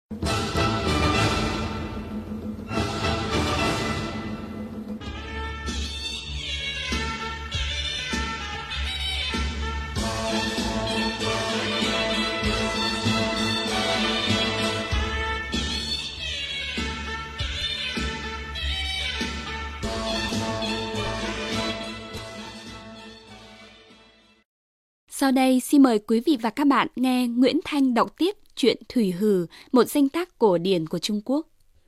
Sau đây xin mời quý vị và các bạn nghe Nguyễn Thanh đọc tiếp truyện Thủy Hử, một danh tác cổ điển của Trung Quốc.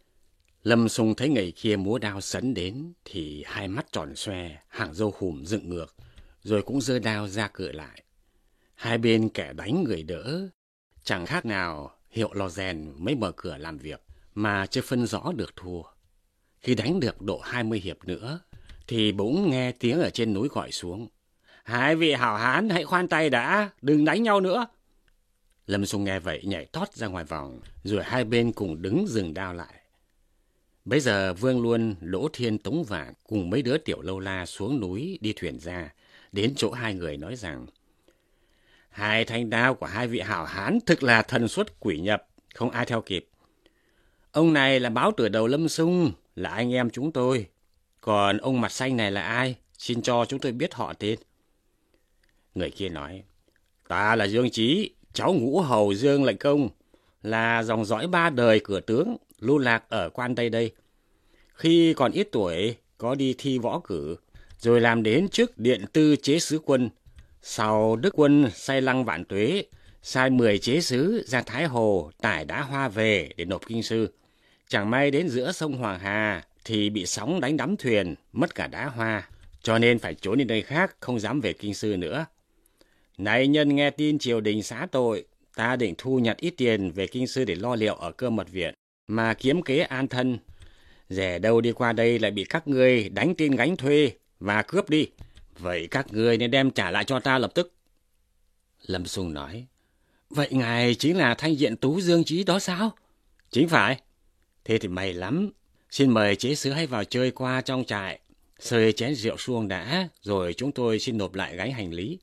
Lâm Xung thấy người kia múa đao sấn đến thì hai mắt tròn xoe, hàng râu hùm dựng ngược, rồi cũng giơ đao ra cự lại. Hai bên kẻ đánh người đỡ, chẳng khác nào hiệu lò rèn mới mở cửa làm việc mà chưa phân rõ được thua. Khi đánh được độ 20 hiệp nữa thì bỗng nghe tiếng ở trên núi gọi xuống: "Hai vị hảo hán hãy khoan tay đã, đừng đánh nhau nữa." Lâm Xung nghe vậy nhảy tót ra ngoài vòng, rồi hai bên cùng đứng dừng đao lại. Bấy giờ Vương Luân, Đỗ Thiên, Tống Vạn cùng mấy đứa tiểu lâu la xuống núi đi thuyền ra, đến chỗ hai người nói rằng: "Hai thanh đao của hai vị hảo hán thực là thần xuất quỷ nhập, không ai theo kịp. Ông này là báo tử đầu Lâm Xung, là anh em chúng tôi. Còn ông mặt xanh này là ai? Xin cho chúng tôi biết họ tên." Người kia nói: "Ta là Dương Chí, cháu Ngũ Hầu Dương Lệnh Công, là dòng dõi ba đời cửa tướng, lưu lạc ở quan Tây đây. Khi còn ít tuổi, có đi thi võ cử, rồi làm đến chức điện tư chế sứ quân. Sau Đức Quân say Lăng Vạn Tuế, sai 10 chế sứ ra Thái Hồ tải đá hoa về để nộp kinh sư. Chẳng may đến giữa sông Hoàng Hà thì bị sóng đánh đắm thuyền, mất cả đá hoa, cho nên phải trốn đi nơi khác, không dám về kinh sư nữa. Này nhân nghe tin triều đình xá tội, ta định thu nhặt ít tiền về kinh sư để lo liệu ở Cơ Mật Viện, mà kiếm kế an thân. Rẻ đâu đi qua đây lại bị các ngươi đánh tin gánh thuê và cướp đi. Vậy các ngươi nên đem trả lại cho ta lập tức." Lâm Xung nói: "Vậy ngài chính là Thanh Diện Tú Dương Chí đó sao?" "Chính phải." "Thế thì may lắm. Xin mời chế sứ hãy vào chơi qua trong trại, xơi chén rượu suông đã, rồi chúng tôi xin nộp lại gánh hành lý."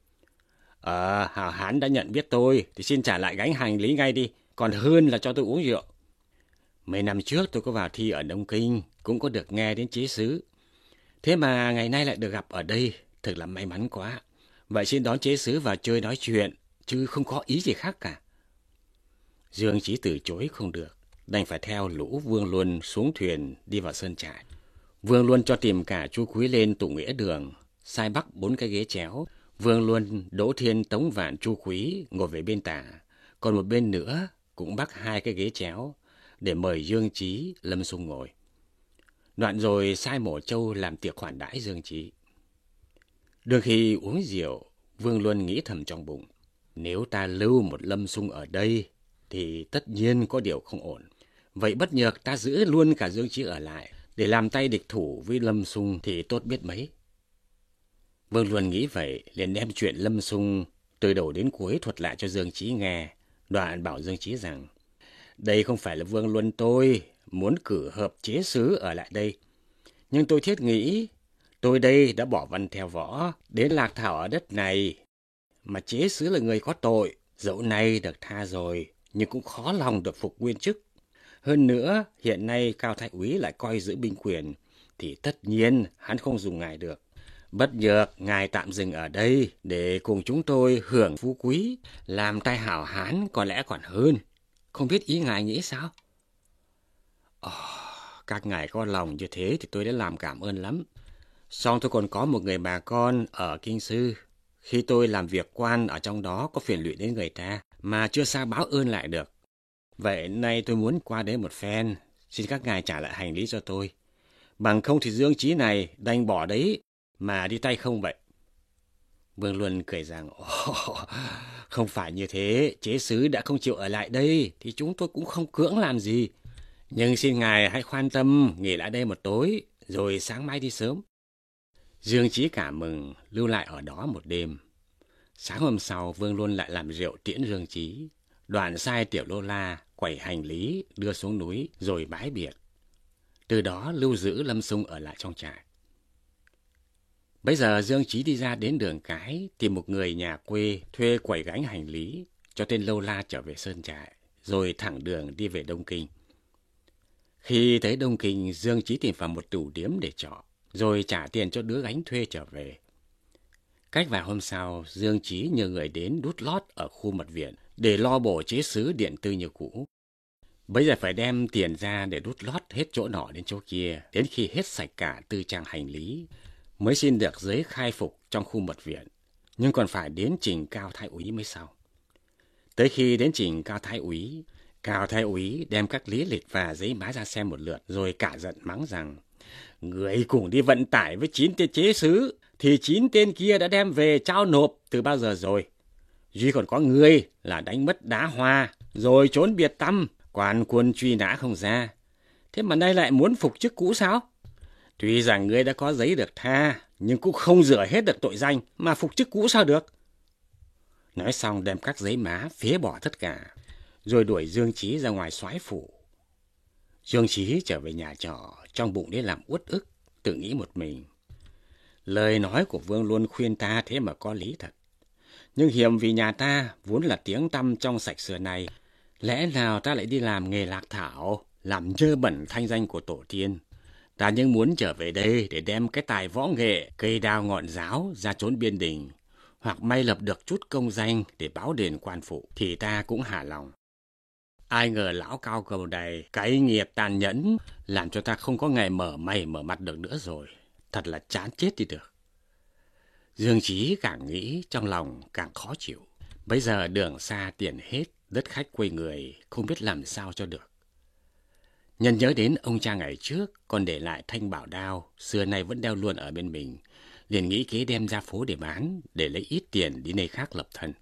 Hảo hán đã nhận biết tôi thì xin trả lại gánh hành lý ngay đi, còn hơn là cho tôi uống rượu. Mấy năm trước tôi có vào thi ở Đông Kinh, cũng có được nghe đến chế sứ. Thế mà ngày nay lại được gặp ở đây, thực là may mắn quá. Vậy xin đón chế sứ vào chơi nói chuyện, chứ không có ý gì khác cả." Dương Chí từ chối không được, đành phải theo lũ Vương Luân xuống thuyền đi vào sơn trại. Vương Luân cho tìm cả Chu Quý lên tụ nghĩa đường, sai bắc 4 cái ghế chéo. Vương Luân, Đỗ Thiên, Tống Vạn, Chu Quý ngồi về bên tả, còn một bên nữa cũng bắc 2 cái ghế chéo để mời Dương Chí, Lâm Xung ngồi. Đoạn rồi sai Mổ Châu làm tiệc khoản đãi Dương Chí. Đương khi uống rượu, Vương Luân nghĩ thầm trong bụng: nếu ta lưu một Lâm Xung ở đây thì tất nhiên có điều không ổn. Vậy bất nhược ta giữ luôn cả Dương Chí ở lại để làm tay địch thủ với Lâm Xung thì tốt biết mấy. Vương Luân nghĩ vậy, liền đem chuyện Lâm Xung từ đầu đến cuối thuật lại cho Dương Chí nghe. Đoạn bảo Dương Chí rằng: đây không phải là Vương Luân tôi muốn cử hợp chế sứ ở lại đây, nhưng tôi thiết nghĩ tôi đây đã bỏ văn theo võ đến lạc thảo ở đất này, mà chế sứ là người có tội, dẫu nay được tha rồi nhưng cũng khó lòng được phục nguyên chức. Hơn nữa hiện nay Cao Thái úy lại coi giữ binh quyền, thì tất nhiên hắn không dùng ngài được. Bất nhược ngài tạm dừng ở đây để cùng chúng tôi hưởng phú quý, làm tay hảo hán có lẽ còn hơn. Không biết ý ngài nghĩ sao? Các ngài có lòng như thế thì tôi đã làm cảm ơn lắm. Song tôi còn có một người bà con ở kinh sư. Khi tôi làm việc quan ở trong đó có phiền lụy đến người ta mà chưa sao báo ơn lại được. Vậy nay tôi muốn qua đấy một phen, xin các ngài trả lại hành lý cho tôi. Bằng không thì Dương Chí này đành bỏ đấy mà đi tay không vậy. Vương Luân cười rằng: không phải như thế, chế sứ đã không chịu ở lại đây thì chúng tôi cũng không cưỡng làm gì. Nhưng xin ngài hãy khoan tâm nghỉ lại đây một tối, rồi sáng mai đi sớm. Dương Chí cảm mừng, lưu lại ở đó một đêm. Sáng hôm sau, Vương Luân lại làm rượu tiễn Dương Chí. Đoạn sai tiểu lô la quẩy hành lý đưa xuống núi rồi bái biệt. Từ đó lưu giữ Lâm Xung ở lại trong trại. Bây giờ Dương Chí đi ra đến đường cái, tìm một người nhà quê thuê quẩy gánh hành lý cho tên lâu la trở về sơn trại, rồi thẳng đường đi về Đông Kinh. Khi tới Đông Kinh, Dương Chí tìm vào một tủ điếm để trọ, rồi trả tiền cho đứa gánh thuê trở về. Cách vài hôm sau, Dương Chí nhờ người đến đút lót ở khu mật viện để lo bổ chế sứ điện tư như cũ. Bây giờ phải đem tiền ra để đút lót hết chỗ nọ đến chỗ kia, đến khi hết sạch cả tư trang hành lý, mới xin được giấy khai phục trong khu mật viện, nhưng còn phải đến trình Cao Thái úy mới xong. Tới khi đến trình Cao Thái úy đem các lý lịch và giấy mã ra xem một lượt, rồi cả giận mắng rằng, người cùng đi vận tải với 9 tên chế sứ, thì 9 tên kia đã đem về trao nộp từ bao giờ rồi. Duy còn có người là đánh mất đá hoa, rồi trốn biệt tăm, quan quân truy nã không ra. Thế mà nay lại muốn phục chức cũ sao? Tuy rằng ngươi đã có giấy được tha, nhưng cũng không rửa hết được tội danh, mà phục chức cũ sao được? Nói xong đem các giấy má phế bỏ tất cả, rồi đuổi Dương Chí ra ngoài soái phủ. Dương Chí trở về nhà trọ, trong bụng đến làm uất ức, tự nghĩ một mình. Lời nói của Vương luôn khuyên ta thế mà có lý thật. Nhưng hiềm vì nhà ta vốn là tiếng tăm trong sạch xưa này, lẽ nào ta lại đi làm nghề lạc thảo, làm dơ bẩn thanh danh của tổ tiên? Ta nhưng muốn trở về đây để đem cái tài võ nghệ, cây đao ngọn giáo ra trốn biên đình, hoặc may lập được chút công danh để báo đền quan phụ, thì ta cũng hả lòng. Ai ngờ lão cao cầu này cay nghiệt tàn nhẫn, làm cho ta không có ngày mở mày mở mặt được nữa rồi. Thật là chán chết đi được. Dương Chí càng nghĩ trong lòng càng khó chịu. Bây giờ đường xa tiền hết, đất khách quê người, không biết làm sao cho được. Nhân nhớ đến ông cha ngày trước còn để lại thanh bảo đao, xưa nay vẫn đeo luôn ở bên mình, liền nghĩ kế đem ra phố để bán, để lấy ít tiền đi nơi khác lập thân.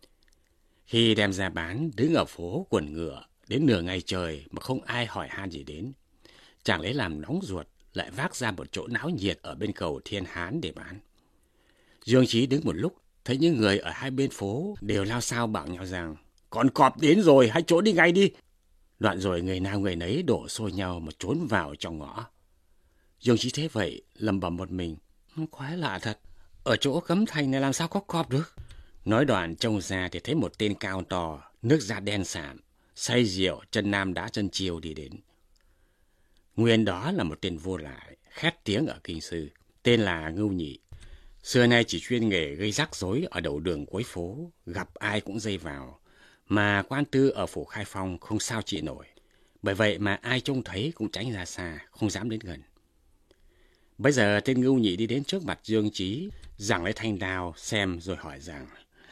Khi đem ra bán, đứng ở phố quần ngựa đến nửa ngày trời mà không ai hỏi han gì đến. Chàng lấy làm nóng ruột, lại vác ra một chỗ náo nhiệt ở bên cầu Thiên Hán để bán. Dương Chí đứng một lúc, thấy những người ở hai bên phố đều lao xao bảo nhau rằng, còn cọp đến rồi, hãy trốn đi ngay đi. Đoạn rồi người nào người nấy đổ xô nhau mà trốn vào trong ngõ. Dương Chí thế vậy, lầm bầm một mình, quái lạ thật, ở chỗ cấm thành này làm sao có cọp được. Nói đoạn trông ra thì thấy một tên cao to, nước da đen sạm, say rượu, chân nam đá chân chiêu đi đến. Nguyên đó là một tên vô lại, khét tiếng ở kinh sư, tên là Ngưu Nhị. Xưa nay chỉ chuyên nghề gây rắc rối ở đầu đường cuối phố, gặp ai cũng dây vào, mà quan tư ở phủ Khai Phong không sao trị nổi. Bởi vậy mà ai trông thấy cũng tránh ra xa, không dám đến gần. Bây giờ tên Ngưu Nhị đi đến trước mặt Dương Chí, giằng lấy thanh đao xem rồi hỏi rằng,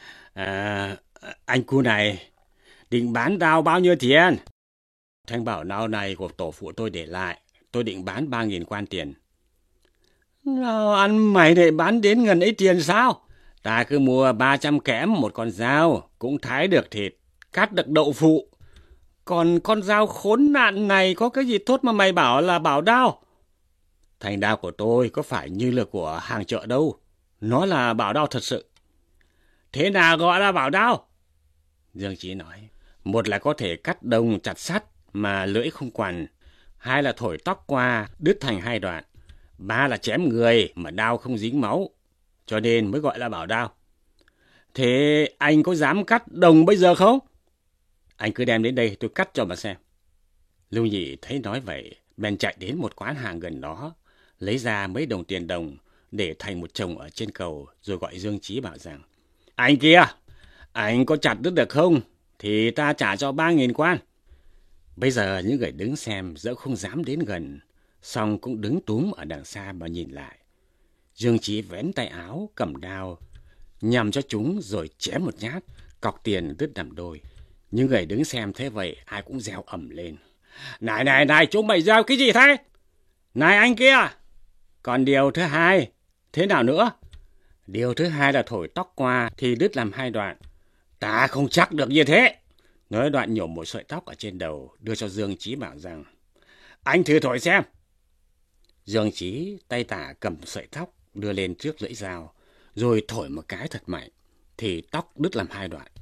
anh cu này, định bán đao bao nhiêu tiền? Thanh bảo đao này của tổ phụ tôi để lại, tôi định bán 3.000 quan tiền. Nào ăn mày để bán đến gần ấy tiền sao? Ta cứ mua 300 kẽm một con dao, cũng thái được thịt, cắt được đậu phụ. Còn con dao khốn nạn này có cái gì tốt mà mày bảo là bảo đao? Thanh đao của tôi có phải như là của hàng chợ đâu, nó là bảo đao thật sự. Thế nào gọi là bảo đao? Dương Chí nói, một là có thể cắt đồng chặt sắt mà lưỡi không quằn, hai là thổi tóc qua đứt thành hai đoạn, ba là chém người mà đao không dính máu, cho nên mới gọi là bảo đao. Thế anh có dám cắt đồng bây giờ không? Anh cứ đem đến đây tôi cắt cho mà xem. Lưu Nhị thấy nói vậy, bèn chạy đến một quán hàng gần đó, lấy ra mấy đồng tiền đồng để thành một chồng ở trên cầu, rồi gọi Dương Chí bảo rằng, anh kia, anh có chặt đứt được không? Thì ta trả cho 3.000 quan. Bây giờ những người đứng xem dẫu không dám đến gần, song cũng đứng túm ở đằng xa mà nhìn lại. Dương Chí vén tay áo, cầm đao, nhằm cho chúng rồi chém một nhát, cọc tiền đứt làm đôi. Những người đứng xem thế vậy, ai cũng reo ầm lên. Này, chúng mày reo cái gì thế? Này anh kia! Còn điều thứ hai, thế nào nữa? Điều thứ hai là thổi tóc qua thì đứt làm hai đoạn. Ta không chắc được như thế. Nói đoạn nhổ một sợi tóc ở trên đầu, đưa cho Dương Chí bảo rằng, anh thử thổi xem. Dương Chí tay tả cầm sợi tóc, đưa lên trước lưỡi dao, rồi thổi một cái thật mạnh, thì tóc đứt làm hai đoạn.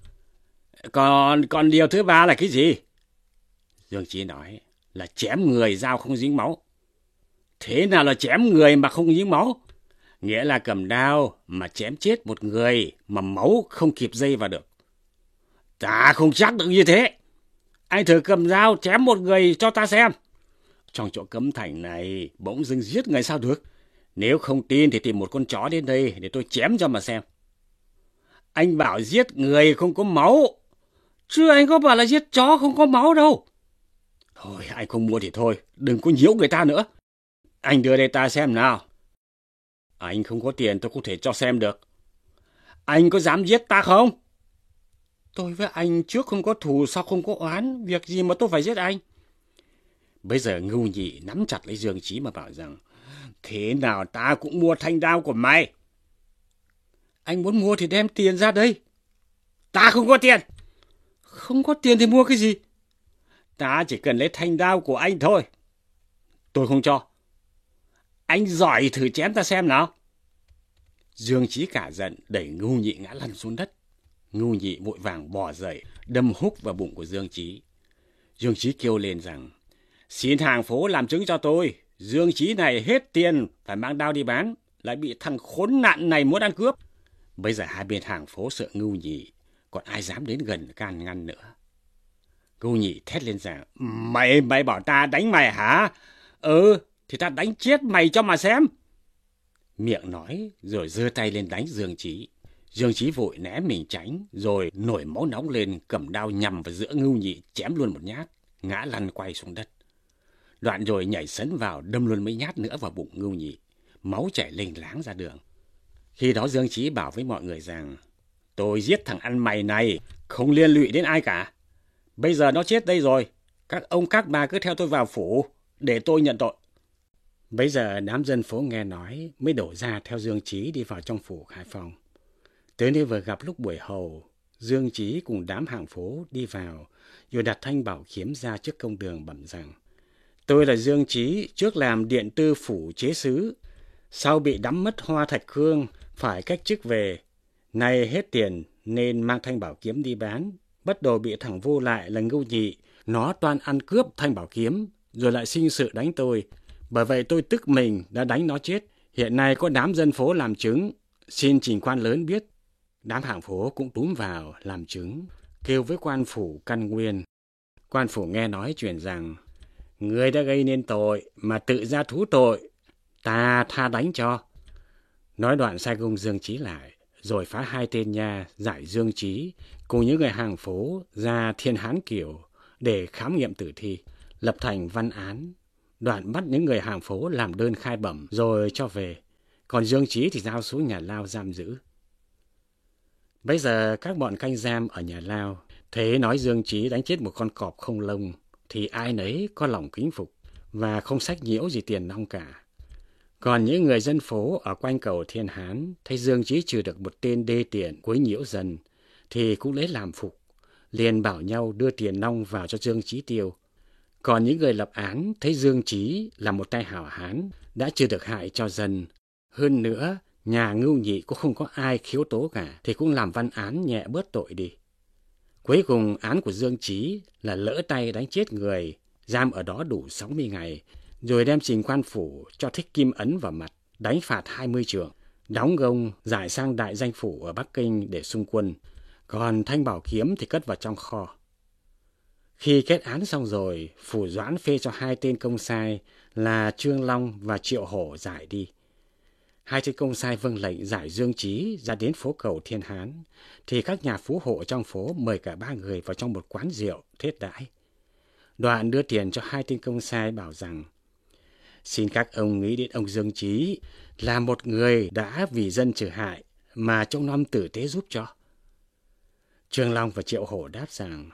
Còn điều thứ ba là cái gì? Dương Chí nói là chém người dao không dính máu. Thế nào là chém người mà không dính máu? Nghĩa là cầm đao mà chém chết một người mà máu không kịp dây vào được. Ta không chắc được như thế. Anh thử cầm dao chém một người cho ta xem. Trong chỗ cấm thành này, bỗng dưng giết người sao được? Nếu không tin thì tìm một con chó đến đây để tôi chém cho mà xem. Anh bảo giết người không có máu. Chứ anh có bảo là giết chó không có máu đâu. Thôi, anh không mua thì thôi, đừng có nhiễu người ta nữa. Anh đưa đây ta xem nào. Anh không có tiền tôi không thể cho xem được. Anh có dám giết ta không? Tôi với anh trước không có thù sao không có oán, việc gì mà tôi phải giết anh? Bây giờ Ngưu Nhị nắm chặt lấy Dương Chí mà bảo rằng, thế nào ta cũng mua thanh đao của mày. Anh muốn mua thì đem tiền ra đây. Ta không có tiền. Không có tiền thì mua cái gì? Ta chỉ cần lấy thanh đao của anh thôi. Tôi không cho. Anh giỏi thử chém ta xem nào. Dương Chí cả giận đẩy Ngưu Nhị ngã lăn xuống đất. Ngưu Nhị vội vàng bò dậy, đâm húc vào bụng của Dương Chí. Dương Chí kêu lên rằng, xin hàng phố làm chứng cho tôi. Dương Chí này hết tiền, phải mang đao đi bán, lại bị thằng khốn nạn này muốn ăn cướp. Bây giờ hai bên hàng phố sợ Ngưu Nhị, còn ai dám đến gần can ngăn nữa. Ngưu Nhị thét lên rằng, mày bảo ta đánh mày hả? Thì ta đánh chết mày cho mà xem. Miệng nói rồi giơ tay lên đánh Dương Chí. Dương Chí vội né mình tránh, rồi nổi máu nóng lên, cầm đao nhằm vào giữa Ngưu Nhị, chém luôn một nhát, ngã lăn quay xuống đất. Đoạn rồi nhảy sấn vào, đâm luôn mấy nhát nữa vào bụng Ngưu Nhị, máu chảy lênh láng ra đường. Khi đó Dương Chí bảo với mọi người rằng, tôi giết thằng ăn mày này, không liên lụy đến ai cả. Bây giờ nó chết đây rồi, các ông các bà cứ theo tôi vào phủ, để tôi nhận tội. Bấy giờ đám dân phố nghe nói mới đổ ra theo Dương Chí đi vào trong phủ khai phong. Tới nơi vừa gặp lúc buổi hầu, Dương Chí cùng đám hàng phố đi vào, rồi đặt thanh bảo kiếm ra trước công đường bẩm rằng, tôi là Dương Chí, trước làm điện tư phủ chế sứ, sau bị đắm mất hoa thạch khương, phải cách chức về. Nay hết tiền nên mang thanh bảo kiếm đi bán, bất đồ bị thằng vô lại là Ngưu Nhị, nó toan ăn cướp thanh bảo kiếm, rồi lại sinh sự đánh tôi. Bởi vậy tôi tức mình đã đánh nó chết. Hiện nay có đám dân phố làm chứng, xin trình quan lớn biết. Đám hàng phố cũng túm vào làm chứng, kêu với quan phủ căn nguyên. Quan phủ nghe nói chuyện rằng, người đã gây nên tội mà tự ra thú tội, ta tha đánh cho. Nói đoạn sai gông Dương Chí lại, rồi phá hai tên nha giải Dương Chí cùng những người hàng phố ra Thiên Hán Kiều để khám nghiệm tử thi, lập thành văn án. Đoạn bắt những người hàng phố làm đơn khai bẩm rồi cho về, còn Dương Chí thì giao xuống nhà lao giam giữ. Bây giờ các bọn canh giam ở nhà lao thế nói Dương Chí đánh chết một con cọp không lông, thì ai nấy có lòng kính phục và không sách nhiễu gì tiền nong cả. Còn những người dân phố ở quanh cầu Thiên Hán thấy Dương Chí trừ được một tên đê tiện quấy nhiễu dân, thì cũng lấy làm phục, liền bảo nhau đưa tiền nong vào cho Dương Chí tiêu. Còn những người lập án thấy Dương Chí là một tay hảo hán, đã trừ được hại cho dân. Hơn nữa, nhà Ngưu Nhị cũng không có ai khiếu tố cả, thì cũng làm văn án nhẹ bớt tội đi. Cuối cùng án của Dương Chí là lỡ tay đánh chết người, giam ở đó đủ 60 ngày, rồi đem trình quan phủ cho thích kim ấn vào mặt, đánh phạt 20 trượng, đóng gông giải sang đại danh phủ ở Bắc Kinh để xung quân, còn thanh bảo kiếm thì cất vào trong kho. Khi kết án xong rồi, phủ doãn phê cho hai tên công sai là Trương Long và Triệu Hổ giải đi. Hai tên công sai vâng lệnh giải Dương Chí ra đến phố cầu Thiên Hán, thì các nhà phú hộ trong phố mời cả ba người vào trong một quán rượu thiết đãi. Đoạn đưa tiền cho hai tên công sai bảo rằng, xin các ông nghĩ đến ông Dương Chí là một người đã vì dân trừ hại mà trông nom tử tế giúp cho. Trương Long và Triệu Hổ đáp rằng,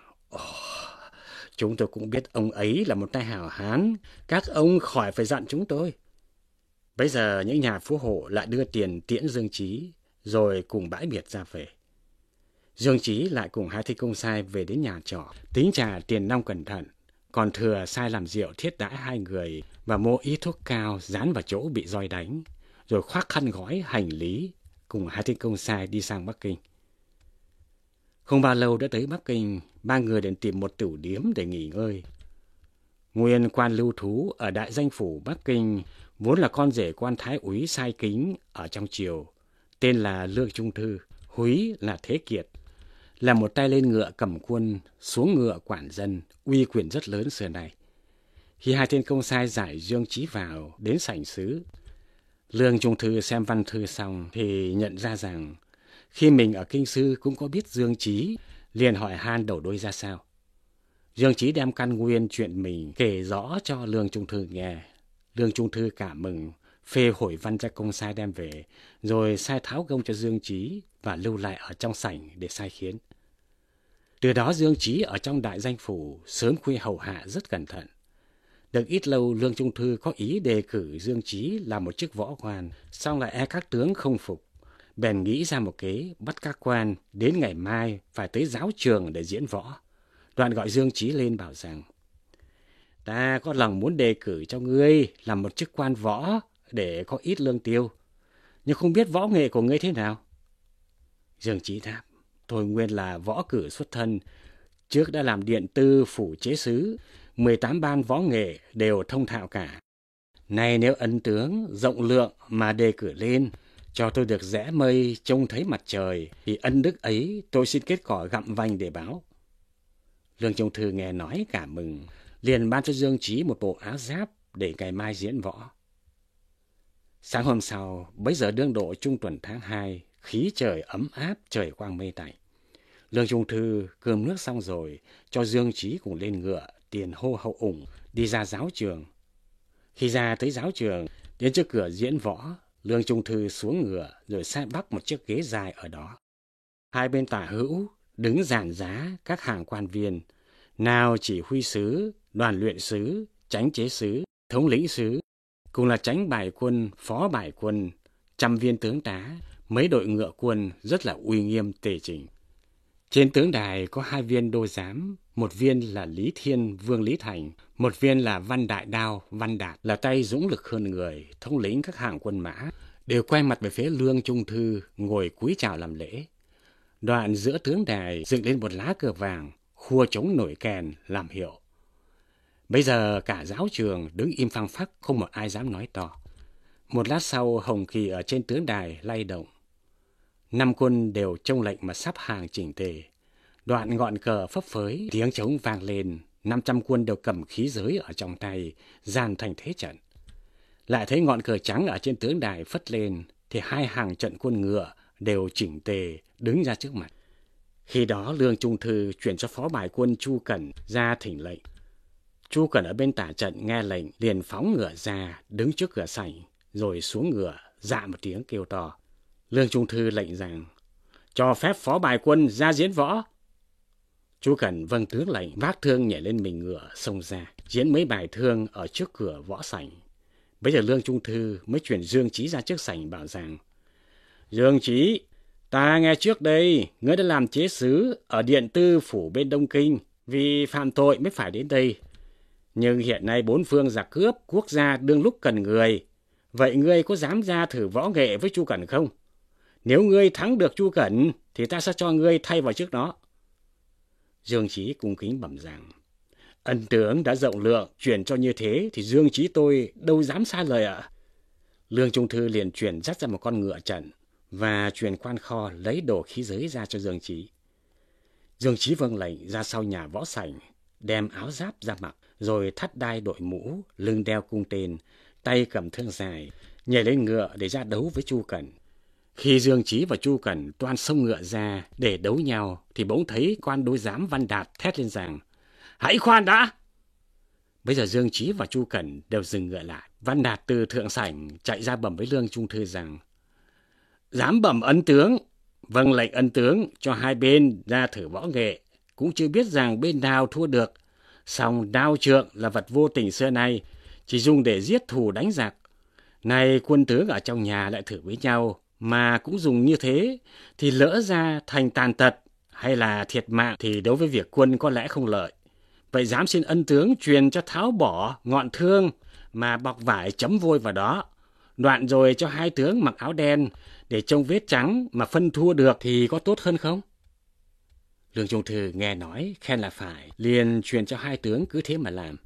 chúng tôi cũng biết ông ấy là một tay hảo hán, các ông khỏi phải dặn chúng tôi. Bây giờ những nhà phú hộ lại đưa tiền tiễn Dương Chí, rồi cùng bãi biệt ra về. Dương Chí lại cùng hai tên công sai về đến nhà trọ, tính trả tiền nong cẩn thận, còn thừa sai làm rượu thiết đãi hai người và mua ít thuốc cao dán vào chỗ bị roi đánh, rồi khoác khăn gói hành lý cùng hai tên công sai đi sang Bắc Kinh. Không bao lâu đã tới Bắc Kinh, ba người đến tìm một tửu điếm để nghỉ ngơi. Nguyên quan lưu thú ở đại danh phủ Bắc Kinh vốn là con rể quan thái úy Sai Kính ở trong triều, tên là Lương Trung Thư, húy là Thế Kiệt. là một tay lên ngựa cầm quân, xuống ngựa quản dân, uy quyền rất lớn xưa nay. Khi hai tên công sai giải Dương Chí vào đến sảnh sứ, Lương Trung Thư xem văn thư xong thì nhận ra rằng khi mình ở kinh sư cũng có biết Dương Chí, liền hỏi han đầu đuôi ra sao. Dương Chí đem căn nguyên chuyện mình kể rõ cho Lương Trung Thư nghe. Lương Trung Thư cảm mừng, phê hồi văn cho công sai đem về, rồi sai tháo gông cho Dương Chí và lưu lại ở trong sảnh để sai khiến. Từ đó Dương Chí ở trong đại danh phủ sớm khuya hầu hạ rất cẩn thận. Được ít lâu, Lương Trung Thư có ý đề cử Dương Chí làm một chức võ quan, song lại e các tướng không phục. Bèn nghĩ ra một kế bắt các quan đến ngày mai phải tới giáo trường để diễn võ. Đoạn gọi Dương Chí lên bảo rằng: ta có lòng muốn đề cử cho ngươi làm một chức quan võ để có ít lương tiêu, nhưng không biết võ nghệ của ngươi thế nào. Dương Chí đáp: tôi nguyên là võ cử xuất thân, trước đã làm điện tư phủ chế sứ, 18 ban võ nghệ đều thông thạo cả. Nay nếu ân tướng rộng lượng mà đề cử lên, cho tôi được rẽ mây trông thấy mặt trời, thì ân đức ấy tôi xin kết cỏ gặm vành để báo. Lương Trung Thư nghe nói cảm mừng, liền ban cho Dương Chí một bộ áo giáp để ngày mai diễn võ. Sáng hôm sau, bấy giờ đương độ trung tuần tháng 2, khí trời ấm áp, trời quang mây tạnh. Lương Trung Thư cơm nước xong rồi, cho Dương Chí cùng lên ngựa, tiền hô hậu ủng, đi ra giáo trường. Khi ra tới giáo trường, đến trước cửa diễn võ, Lương Trung Thư xuống ngựa rồi sai bắc một chiếc ghế dài ở đó. Hai bên tả hữu đứng dàn giá các hàng quan viên, nào chỉ huy sứ, đoàn luyện sứ, chánh chế sứ, thống lĩnh sứ, cùng là chánh bài quân, phó bài quân, trăm viên tướng tá, mấy đội ngựa quân rất là uy nghiêm tề chỉnh. Trên tướng đài có hai viên đô giám, một viên là Lý Thiên Vương Lý Thành, một viên là Văn Đại Đao Văn Đạt, là tay dũng lực hơn người, thống lĩnh các hàng quân mã, đều quay mặt về phía Lương Trung Thư, ngồi cúi chào làm lễ. Đoạn giữa tướng đài dựng lên một lá cờ vàng, khua trống nổi kèn làm hiệu. Bây giờ cả giáo trường đứng im phăng phắc, không một ai dám nói to. Một lát sau, hồng kỳ ở trên tướng đài lay động. 5 quân đều trông lệnh mà sắp hàng chỉnh tề. Đoạn ngọn cờ phấp phới, tiếng trống vang lên, 500 quân đều cầm khí giới ở trong tay, dàn thành thế trận. Lại thấy ngọn cờ trắng ở trên tướng đài phất lên, thì hai hàng trận quân ngựa đều chỉnh tề đứng ra trước mặt. Khi đó Lương Trung Thư chuyển cho phó bài quân Chu Cẩn ra thỉnh lệnh. Chu Cẩn ở bên tả trận nghe lệnh, liền phóng ngựa ra đứng trước cửa sảnh, rồi xuống ngựa dạ một tiếng kêu to. Lương Trung Thư lệnh rằng: cho phép phó bài quân ra diễn võ. Chu Cẩn vâng tướng lệnh, vác thương nhảy lên mình ngựa xông ra diễn mấy bài thương ở trước cửa võ sảnh. Bây giờ Lương Trung Thư mới chuyển Dương Chí ra trước sảnh bảo rằng: Dương Chí, ta nghe trước đây ngươi đã làm chế sứ ở điện tư phủ bên Đông Kinh, vì phạm tội mới phải đến đây. Nhưng hiện nay 4 phương giặc cướp, quốc gia đương lúc cần người. Vậy ngươi có dám ra thử võ nghệ với Chu Cẩn không? Nếu ngươi thắng được Chu Cẩn thì ta sẽ cho ngươi thay vào trước đó. Dương Chí cung kính bẩm rằng: ân tướng đã rộng lượng, chuyển cho như thế thì Dương Chí tôi đâu dám sai lời ạ. Lương Trung Thư liền chuyển dắt ra một con ngựa trận và truyền quan kho lấy đồ khí giới ra cho Dương Chí. Dương Chí vâng lệnh ra sau nhà võ sảnh, đem áo giáp ra mặc, rồi thắt đai đội mũ, lưng đeo cung tên, tay cầm thương dài, nhảy lên ngựa để ra đấu với Chu Cẩn. Khi Dương Chí và Chu Cẩn toan xông ngựa ra để đấu nhau, thì bỗng thấy quan đối giám Văn Đạt thét lên rằng: hãy khoan đã! Bây giờ Dương Chí và Chu Cẩn đều dừng ngựa lại. Văn Đạt từ thượng sảnh chạy ra bẩm với Lương Trung Thư rằng: dám bẩm ân tướng, vâng lệnh ân tướng cho hai bên ra thử võ nghệ, cũng chưa biết rằng bên nào thua được. Song đao trượng là vật vô tình xưa nay, chỉ dùng để giết thù đánh giặc. Nay quân tướng ở trong nhà lại thử với nhau, mà cũng dùng như thế, thì lỡ ra thành tàn tật hay là thiệt mạng thì đối với việc quân có lẽ không lợi. Vậy dám xin ân tướng truyền cho tháo bỏ ngọn thương mà bọc vải chấm vôi vào đó, đoạn rồi cho hai tướng mặc áo đen để trông vết trắng mà phân thua được thì có tốt hơn không? Lương Trung Thư nghe nói khen là phải, liền truyền cho hai tướng cứ thế mà làm.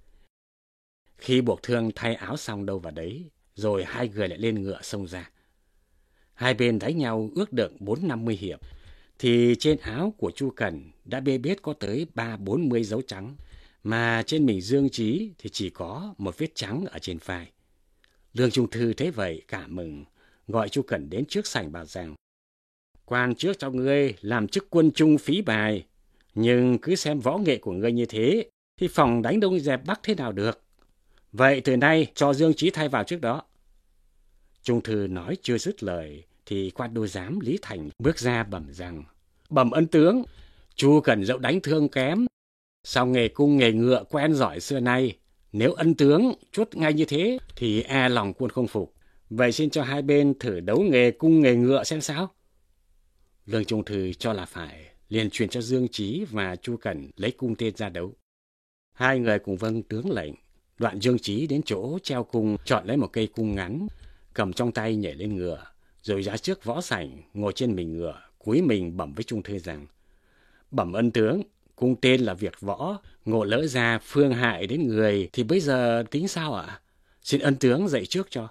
Khi buộc thương thay áo xong đâu vào đấy, rồi hai người lại lên ngựa xông ra. Hai bên đánh nhau ước được 4-50 hiệp. thì trên áo của Chu Cẩn đã bê bết có tới 30-40 dấu trắng, mà trên mình Dương Chí thì chỉ có một vết trắng ở trên vai. Lương Trung Thư thấy vậy cảm mừng, gọi Chu Cẩn đến trước sảnh bảo rằng: quan trước cho ngươi làm chức quân trung phí bài, nhưng cứ xem võ nghệ của ngươi như thế thì phòng đánh Đông dẹp Bắc thế nào được. Vậy từ nay cho Dương Chí thay vào trước đó. Trung Thư nói chưa dứt lời thì quan đô giám Lý Thành bước ra bẩm rằng: bẩm ân tướng, Chu Cẩn dẫu đánh thương kém, sau nghề cung nghề ngựa quen giỏi xưa nay, nếu ân tướng chuốt ngay như thế thì e lòng quân không phục. Vậy xin cho hai bên thử đấu nghề cung nghề ngựa xem sao. Lương Trung Thư cho là phải, liền truyền cho Dương Chí và Chu Cẩn lấy cung tên ra đấu. Hai người cùng vâng tướng lệnh. Đoạn Dương Chí đến chỗ treo cung, chọn lấy một cây cung ngắn, cầm trong tay nhảy lên ngựa, rồi ra trước võ sảnh, ngồi trên mình ngựa, cúi mình bẩm với Trung Thư rằng: bẩm ân tướng, cung tên là việc võ, ngộ lỡ ra phương hại đến người thì bây giờ tính sao ạ? Xin ân tướng dạy trước cho.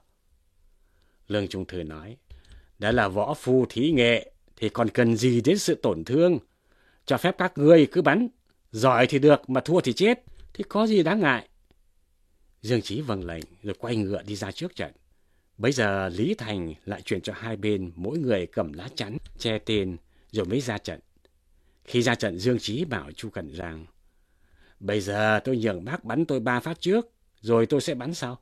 Lương Trung Thư nói: đã là võ phu thí nghệ thì còn cần gì đến sự tổn thương. Cho phép các ngươi cứ bắn, giỏi thì được mà thua thì chết, thì có gì đáng ngại. Dương Chí vâng lệnh rồi quay ngựa đi ra trước trận. Bấy giờ Lý Thành lại truyền cho hai bên mỗi người cầm lá chắn che tên rồi mới ra trận. Khi ra trận, Dương Chí bảo Chu Cẩn rằng: bây giờ tôi nhường bác bắn tôi 3 phát trước, rồi tôi sẽ bắn sau.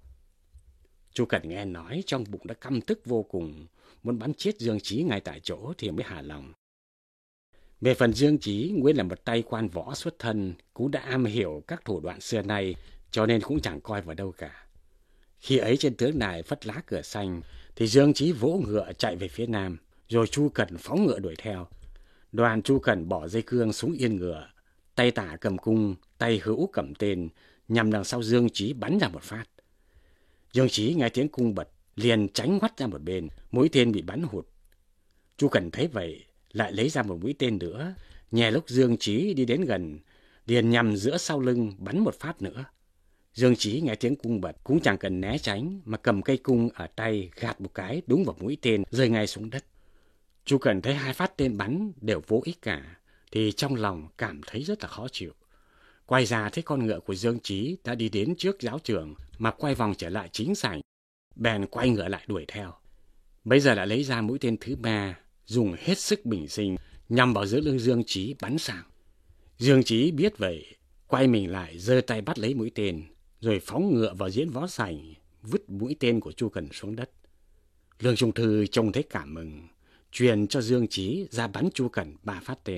Chu Cẩn nghe nói trong bụng đã căm tức vô cùng, muốn bắn chết Dương Chí ngay tại chỗ thì mới hạ lòng. Về phần Dương Chí, nguyên là một tay quan võ xuất thân, cũng đã am hiểu các thủ đoạn xưa nay, cho nên cũng chẳng coi vào đâu cả. Khi ấy trên tướng đài phất lá cờ xanh, thì Dương Chí vỗ ngựa chạy về phía nam, rồi Chu Cẩn phóng ngựa đuổi theo. Đoàn Chu Cẩn bỏ dây cương xuống yên ngựa, tay tả cầm cung, tay hữu cầm tên, nhằm đằng sau Dương Chí bắn ra một phát. Dương Chí nghe tiếng cung bật, liền tránh ngoắt ra một bên, mũi tên bị bắn hụt. Chu Cẩn thấy vậy, lại lấy ra một mũi tên nữa, nhè lúc Dương Chí đi đến gần, liền nhằm giữa sau lưng bắn một phát nữa. Dương Chí nghe tiếng cung bật, cũng chẳng cần né tránh, mà cầm cây cung ở tay gạt một cái đúng vào mũi tên, rơi ngay xuống đất. Chu Cẩn thấy hai phát tên bắn đều vô ích cả, thì trong lòng cảm thấy rất là khó chịu. Quay ra thấy con ngựa của Dương Chí đã đi đến trước giáo trường, mà quay vòng trở lại chính sảnh, bèn quay ngựa lại đuổi theo. Bây giờ lại lấy ra mũi tên thứ 3, dùng hết sức bình sinh, nhằm vào giữa lưng Dương Chí bắn sang. Dương Chí biết vậy, quay mình lại giơ tay bắt lấy mũi tên, rồi phóng ngựa vào diễn võ sảnh, vứt mũi tên của Chu Cẩn xuống đất. Lương Trung Thư trông thấy cảm mừng, truyền cho Dương Chí ra bắn Chu Cẩn 3 phát tên.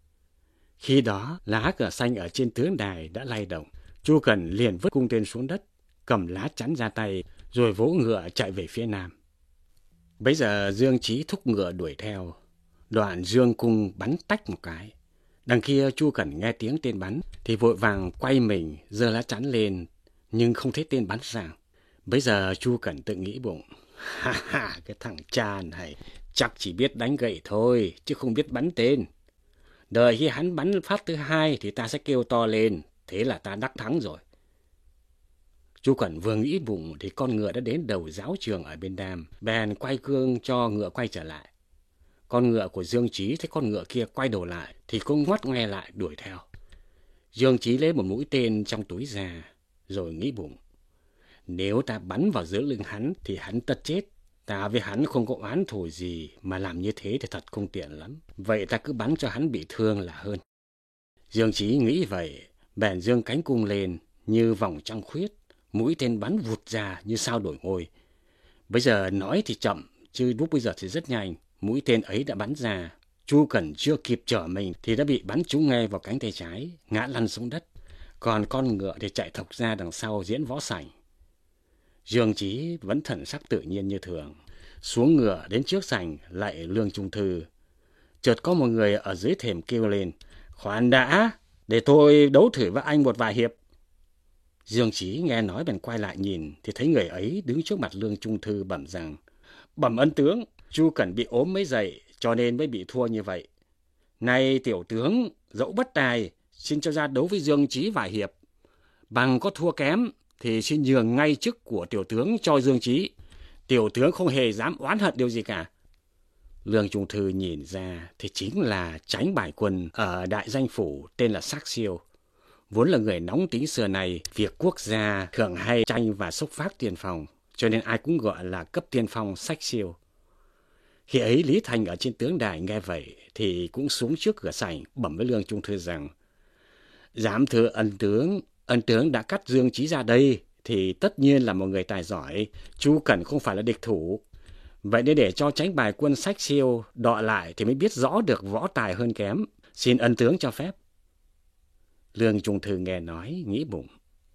Khi đó, lá cờ xanh ở trên tướng đài đã lay động. Chu Cẩn liền vứt cung tên xuống đất, cầm lá chắn ra tay, rồi vỗ ngựa chạy về phía nam. Bấy giờ Dương Chí thúc ngựa đuổi theo. Đoạn dương cung bắn tách một cái. Đằng kia Chu Cẩn nghe tiếng tên bắn thì vội vàng quay mình giơ lá chắn lên, nhưng không thấy tên bắn sang. Bấy giờ Chu Cẩn tự nghĩ bụng: ha ha, cái thằng cha này chắc chỉ biết đánh gậy thôi, chứ không biết bắn tên. Đợi khi hắn bắn phát thứ 2 thì ta sẽ kêu to lên, thế là ta đắc thắng rồi. Chu Cẩn vừa nghĩ bụng thì con ngựa đã đến đầu giáo trường ở bên nam, bèn quay cương cho ngựa quay trở lại. Con ngựa của Dương Chí thấy con ngựa kia quay đầu lại thì cũng ngoắt ngoe lại đuổi theo. Dương Chí lấy một mũi tên trong túi ra, rồi nghĩ bụng: nếu ta bắn vào giữa lưng hắn thì hắn tất chết. Ta với hắn không có oán thù gì, mà làm như thế thì thật không tiện lắm. Vậy ta cứ bắn cho hắn bị thương là hơn. Dương Chí nghĩ vậy, bèn giương cánh cung lên như vòng trăng khuyết, mũi tên bắn vụt ra như sao đổi ngôi. Bây giờ nói thì chậm, chứ lúc bây giờ thì rất nhanh. Mũi tên ấy đã bắn ra, Chu Cẩn chưa kịp trở mình thì đã bị bắn trúng ngay vào cánh tay trái, ngã lăn xuống đất. Còn con ngựa thì chạy thọc ra đằng sau diễn võ sảnh. Dương Chí vẫn thần sắc tự nhiên như thường, xuống ngựa đến trước sảnh lại Lương Trung Thư. Chợt có một người ở dưới thềm kêu lên: khoan đã, để tôi đấu thử với anh một vài hiệp. Dương Chí nghe nói bèn quay lại nhìn thì thấy người ấy đứng trước mặt Lương Trung Thư bẩm rằng: bẩm ân tướng, Chu Cẩn bị ốm mới dậy, cho nên mới bị thua như vậy. Nay tiểu tướng dẫu bất tài, xin cho ra đấu với Dương Chí vài hiệp. Bằng có thua kém thì xin nhường ngay chức của tiểu tướng cho Dương Chí. Tiểu tướng không hề dám oán hận điều gì cả. Lương Trung Thư nhìn ra thì chính là Chánh Bài Quân ở đại danh phủ tên là Sắc Siêu. Vốn là người nóng tính xưa này, việc quốc gia thường hay tranh và xúc phát tiên phong, cho nên ai cũng gọi là cấp tiên phong Sách Siêu. Khi ấy Lý Thành ở trên tướng đài nghe vậy thì cũng xuống trước cửa sảnh bẩm với Lương Trung Thư rằng: Giám thưa ân tướng đã cắt Dương Chí ra đây thì tất nhiên là một người tài giỏi, Chu Cẩn không phải là địch thủ. Vậy nên để cho Chánh Bài Quân Sách Siêu đọ lại thì mới biết rõ được võ tài hơn kém, xin ân tướng cho phép. Lương Trung Thư nghe nói nghĩ bụng: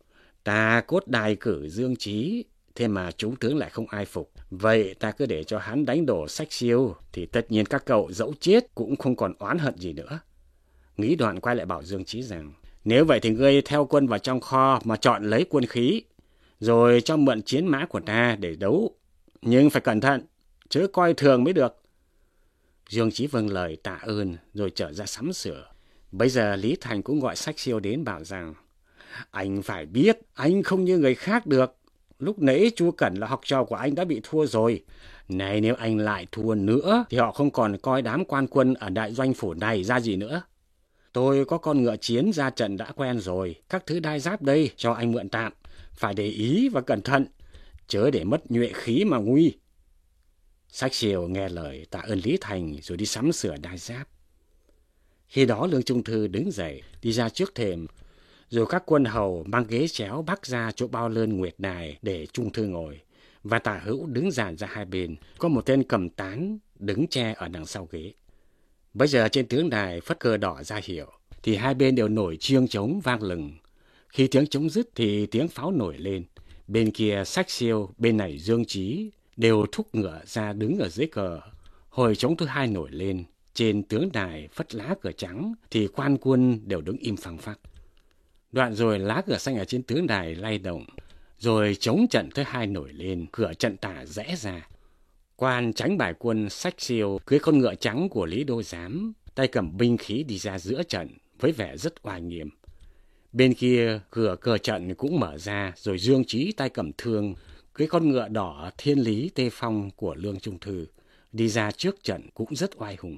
Ta cốt đài cử Dương Chí, thế mà chúng tướng lại không ai phục. Vậy ta cứ để cho hắn đánh đổ Sách Siêu thì tất nhiên các cậu dẫu chết cũng không còn oán hận gì nữa. Nghĩ đoạn quay lại bảo Dương Chí rằng: Nếu vậy thì ngươi theo quân vào trong kho mà chọn lấy quân khí, rồi cho mượn chiến mã của ta để đấu. Nhưng phải cẩn thận, chớ coi thường mới được. Dương Chí vâng lời tạ ơn rồi trở ra sắm sửa. Bây giờ Lý Thành cũng gọi Sách Siêu đến bảo rằng: Anh phải biết, anh không như người khác được. Lúc nãy Chu Cẩn là học trò của anh đã bị thua rồi. Này nếu anh lại thua nữa thì họ không còn coi đám quan quân ở đại doanh phủ này ra gì nữa. Tôi có con ngựa chiến ra trận đã quen rồi, các thứ đai giáp đây cho anh mượn tạm. Phải để ý và cẩn thận, chớ để mất nhuệ khí mà nguy. Sách Siêu nghe lời tạ ơn Lý Thành rồi đi sắm sửa đai giáp. Khi đó Lương Trung Thư đứng dậy đi ra trước thềm, rồi các quân hầu mang ghế chéo bắc ra chỗ bao lơn nguyệt đài để Trung Thư ngồi, và Tả Hữu đứng dàn ra hai bên, có một tên cầm tán đứng che ở đằng sau ghế. Bây giờ trên tướng đài phất cờ đỏ ra hiệu thì hai bên đều nổi chiêng trống vang lừng. Khi tiếng trống dứt thì tiếng pháo nổi lên. Bên kia Sách Siêu, bên này Dương Chí đều thúc ngựa ra đứng ở dưới cờ. Hồi trống thứ hai nổi lên, trên tướng đài phất lá cờ trắng thì quan quân đều đứng im phăng phắc. Đoạn rồi lá cờ xanh ở trên tướng đài lay động, rồi trống trận thứ hai nổi lên, cửa trận tả rẽ ra. Quan Chánh Bài Quân Sách Siêu cưỡi con ngựa trắng của Lý Đô Giám, tay cầm binh khí đi ra giữa trận với vẻ rất oai nghiêm. Bên kia cửa cờ trận cũng mở ra, rồi Dương Chí tay cầm thương cưỡi con ngựa đỏ Thiên Lý Tê Phong của Lương Trung Thư đi ra trước trận cũng rất oai hùng.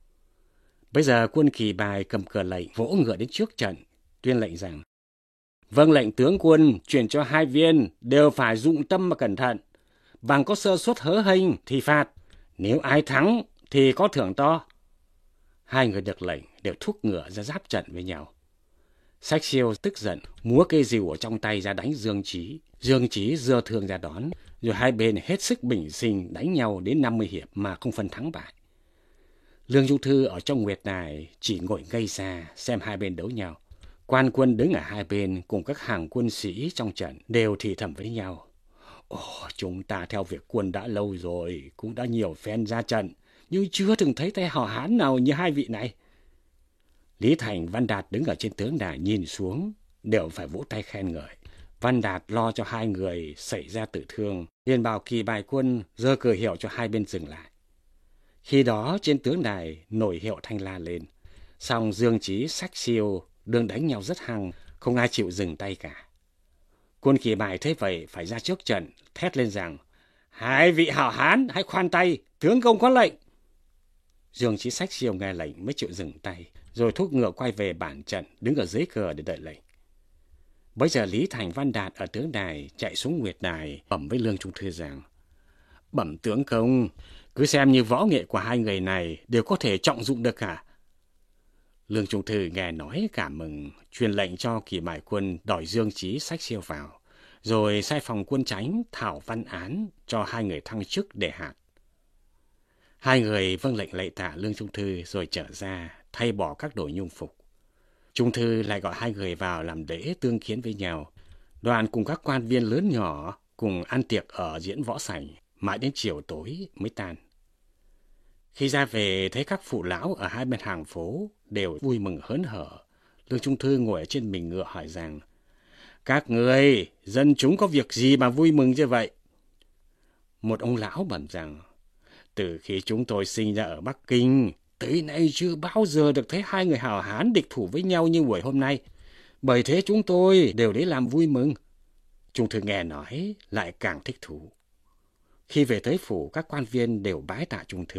Bây giờ Quân Kỳ Bài cầm cờ lệnh vỗ ngựa đến trước trận, tuyên lệnh rằng: Vâng lệnh tướng quân, truyền cho hai viên đều phải dụng tâm mà cẩn thận. Bằng có sơ suất hớ hênh thì phạt, nếu ai thắng thì có thưởng to. Hai người được lệnh đều thúc ngựa ra giáp trận với nhau. Sách Siêu tức giận múa cây rìu ở trong tay ra đánh Dương Chí. Dương Chí giơ thương ra đón, rồi hai bên hết sức bình sinh đánh nhau đến 50 hiệp mà không phân thắng bại. Lương Trung Thư ở trong nguyệt đài chỉ ngồi ngây ra xem hai bên đấu nhau. Quan quân đứng ở hai bên cùng các hàng quân sĩ trong trận đều thì thầm với nhau: Chúng ta theo việc quân đã lâu rồi, cũng đã nhiều phen ra trận, nhưng chưa từng thấy tay hào hán nào như hai vị này. Lý Thành, Văn Đạt đứng ở trên tướng đài nhìn xuống, đều phải vỗ tay khen ngợi. Văn Đạt lo cho hai người xảy ra tử thương, liền bảo Kỳ Bài Quân giơ cờ hiệu cho hai bên dừng lại. Khi đó trên tướng đài nổi hiệu thanh la lên, song Dương Chí Sách Siêu đương đánh nhau rất hăng, không ai chịu dừng tay cả. Quân Kỳ Bài thấy vậy phải ra trước trận, thét lên rằng: Hai vị hảo hán hãy khoan tay, tướng công có lệnh. Dương Chí Sách Siêu nghe lệnh mới chịu dừng tay, rồi thúc ngựa quay về bản trận, đứng ở dưới cờ để đợi lệnh. Bấy giờ Lý Thành, Văn Đạt ở tướng đài chạy xuống nguyệt đài bẩm với Lương Trung Thư rằng: Bẩm tướng công, cứ xem như võ nghệ của hai người này đều có thể trọng dụng được cả. Lương Trung Thư nghe nói cảm mừng, truyền lệnh cho Kỳ Bài Quân đòi Dương Chí Sách Siêu vào, rồi sai phòng quân Chánh thảo văn án cho hai người thăng chức để hạt. Hai người vâng lệnh lạy tạ Lương Trung Thư rồi trở ra thay bỏ các đồ nhung phục. Trung Thư lại gọi hai người vào làm lễ tương kiến với nhau, đoàn cùng các quan viên lớn nhỏ cùng ăn tiệc ở diễn võ sảnh, mãi đến chiều tối mới tan. Khi ra về thấy các phụ lão ở hai bên hàng phố đều vui mừng hớn hở, Lương Trung Thư ngồi ở trên mình ngựa hỏi rằng: Các người, dân chúng có việc gì mà vui mừng như vậy? Một ông lão bẩm rằng: Từ khi chúng tôi sinh ra ở Bắc Kinh, tới nay chưa bao giờ được thấy hai người hảo hán địch thủ với nhau như buổi hôm nay. Bởi thế chúng tôi đều lấy làm vui mừng. Trung Thư nghe nói lại càng thích thú. Khi về tới phủ, các quan viên đều bái tạ Trung Thư,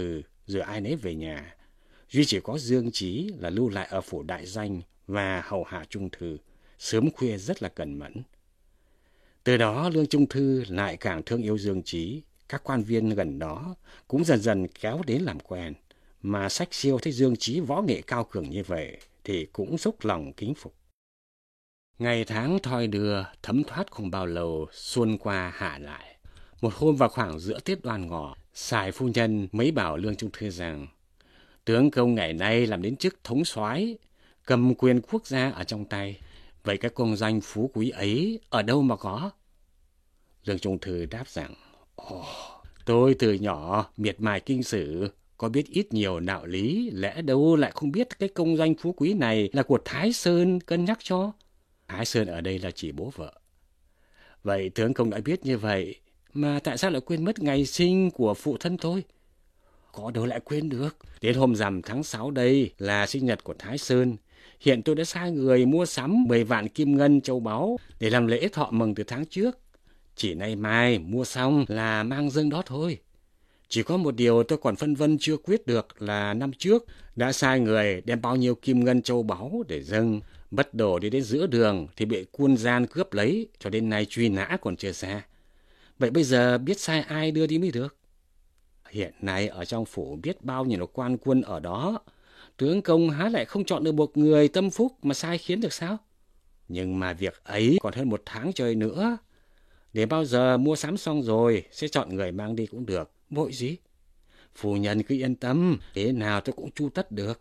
rồi ai nấy về nhà. Duy chỉ có Dương Chí là lưu lại ở phủ đại danh và hầu hạ Trung Thư, sớm khuya rất là cẩn mẫn. Từ đó Lương Trung Thư lại càng thương yêu Dương Chí, các quan viên gần đó cũng dần dần kéo đến làm quen, mà Sách Siêu thấy Dương Chí võ nghệ cao cường như vậy thì cũng dốc lòng kính phục. Ngày tháng thoi đưa, thấm thoát không bao lâu, xuân qua hạ lại. Một hôm vào khoảng giữa Tết Đoan Ngọ, Sài phu nhân mới bảo Lương Trung Thư rằng tướng công ngày nay làm đến chức thống soái, cầm quyền quốc gia ở trong tay, vậy cái công danh phú quý ấy ở đâu mà có? Lương Trung Thư đáp rằng, tôi từ nhỏ miệt mài kinh sử, có biết ít nhiều đạo lý, lẽ đâu lại không biết cái công danh phú quý này là của Thái Sơn cân nhắc cho. Thái Sơn ở đây là chỉ bố vợ. Vậy tướng công đã biết như vậy, mà tại sao lại quên mất ngày sinh của phụ thân tôi? Có đâu lại quên được. Đến hôm rằm tháng 6 đây là sinh nhật của Thái Sơn. Hiện tôi đã sai người mua sắm 10 vạn kim ngân châu báu để làm lễ thọ mừng từ tháng trước. Chỉ nay mai mua xong là mang dâng đó thôi. Chỉ có một điều tôi còn phân vân chưa quyết được là năm trước đã sai người đem bao nhiêu kim ngân châu báu để dâng. Bất đồ đi đến giữa đường thì bị quân gian cướp lấy, cho đến nay truy nã còn chưa xa. Vậy bây giờ biết sai ai đưa đi mới được. Hiện nay ở trong phủ biết bao nhiêu quan quân ở đó, tướng công há lại không chọn được một người tâm phúc mà sai khiến được sao? Nhưng mà việc ấy còn hơn 1 tháng trời nữa. Để bao giờ mua sắm xong rồi sẽ chọn người mang đi cũng được. Vội gì? Phu nhân cứ yên tâm, thế nào tôi cũng chu tất được.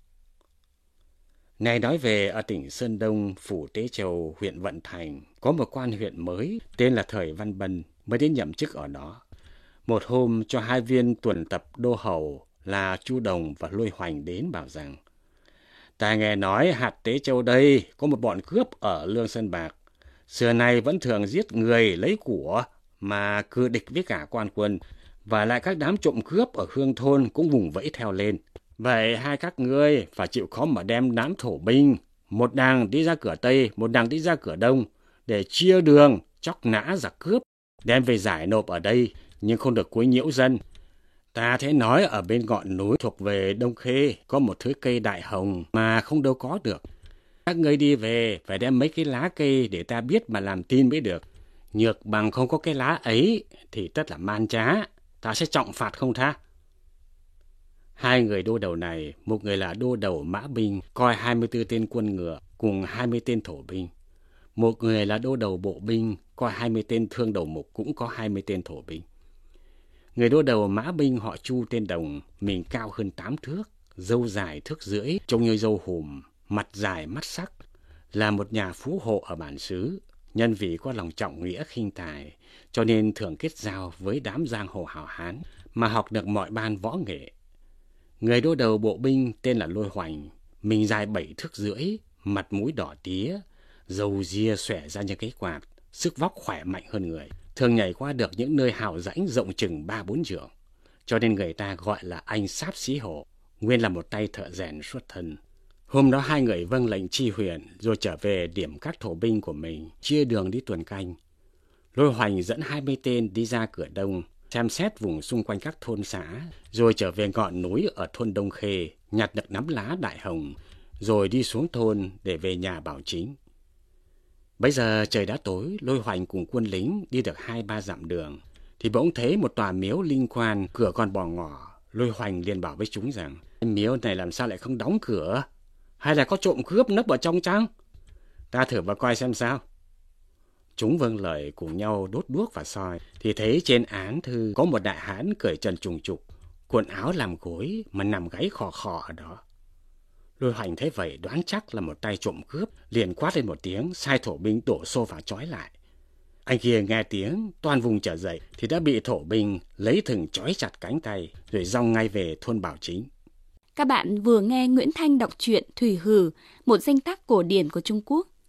Này nói về ở tỉnh Sơn Đông, phủ Tế Châu, huyện Vận Thành, có một quan huyện mới tên là Thời Văn Bân mới đến nhậm chức ở đó. Một hôm cho 2 viên tuần tập đô hầu là Chu Đồng và Lôi Hoành đến bảo rằng ta nghe nói hạt Tế Châu đây có một bọn cướp ở Lương Sơn Bạc. Xưa nay vẫn thường giết người lấy của mà cư địch với cả quan quân, và lại các đám trộm cướp ở Hương Thôn cũng vùng vẫy theo lên. Vậy hai các ngươi phải chịu khó mà đem đám thổ binh, một đằng đi ra cửa Tây, một đằng đi ra cửa Đông, để chia đường, chóc nã giặc cướp, đem về giải nộp ở đây, nhưng không được quấy nhiễu dân. Ta thấy nói ở bên ngọn núi thuộc về Đông Khê có một thứ cây đại hồng mà không đâu có được. Các ngươi đi về phải đem mấy cái lá cây để ta biết mà làm tin mới được. Nhược bằng không có cái lá ấy thì tất là man trá, ta sẽ trọng phạt không tha. 2 người đô đầu này, một người là đô đầu mã binh, coi 24 tên quân ngựa cùng 20 tên thổ binh. Một người là đô đầu bộ binh, coi 20 tên thương đầu mục cũng có 20 tên thổ binh. Người đô đầu mã binh họ Chu tên Đồng, mình cao hơn 8 thước, râu dài thước rưỡi, trông như râu hùm, mặt dài mắt sắc, là một nhà phú hộ ở bản xứ. Nhân vì có lòng trọng nghĩa khinh tài, cho nên thường kết giao với đám giang hồ hào hán mà học được mọi ban võ nghệ. Người đô đầu bộ binh tên là Lôi Hoành, mình dài 7 thước rưỡi, mặt mũi đỏ tía, râu ria xòe ra như cái quạt, sức vóc khỏe mạnh hơn người, thường nhảy qua được những nơi hào rãnh rộng chừng 3-4 trượng, cho nên người ta gọi là anh Sáp Xí Hổ, nguyên là một tay thợ rèn xuất thân. Hôm đó 2 người vâng lệnh chi huyện rồi trở về điểm các thổ binh của mình, chia đường đi tuần canh. Lôi Hoành dẫn 20 tên đi ra cửa Đông, xem xét vùng xung quanh các thôn xã, rồi trở về ngọn núi ở thôn Đông Khê, nhặt được nắm lá đại hồng, rồi đi xuống thôn để về nhà bảo chính. Bây giờ trời đã tối, Lôi Hoành cùng quân lính đi được 2-3 dặm đường, thì bỗng thấy một tòa miếu linh quan, cửa còn bỏ ngỏ. Lôi Hoành liền bảo với chúng rằng, miếu này làm sao lại không đóng cửa? Hay là có trộm cướp nấp ở trong chăng? Ta thử vào coi xem sao. Chúng vâng lời cùng nhau đốt đuốc và soi, thì thấy trên án thư có một đại hán cởi trần trùng trục, quần áo làm gối mà nằm gáy khò khò ở đó. Lôi Hoành thấy vậy đoán chắc là một tay trộm cướp, liền quát lên một tiếng, sai thổ binh đổ xô vào trói lại. Anh kia nghe tiếng, toan vùng trở dậy thì đã bị thổ binh lấy thừng trói chặt cánh tay, rồi dong ngay về thôn Bảo Chính. Các bạn vừa nghe Nguyễn Thanh đọc truyện Thủy Hử, một danh tác cổ điển của Trung Quốc.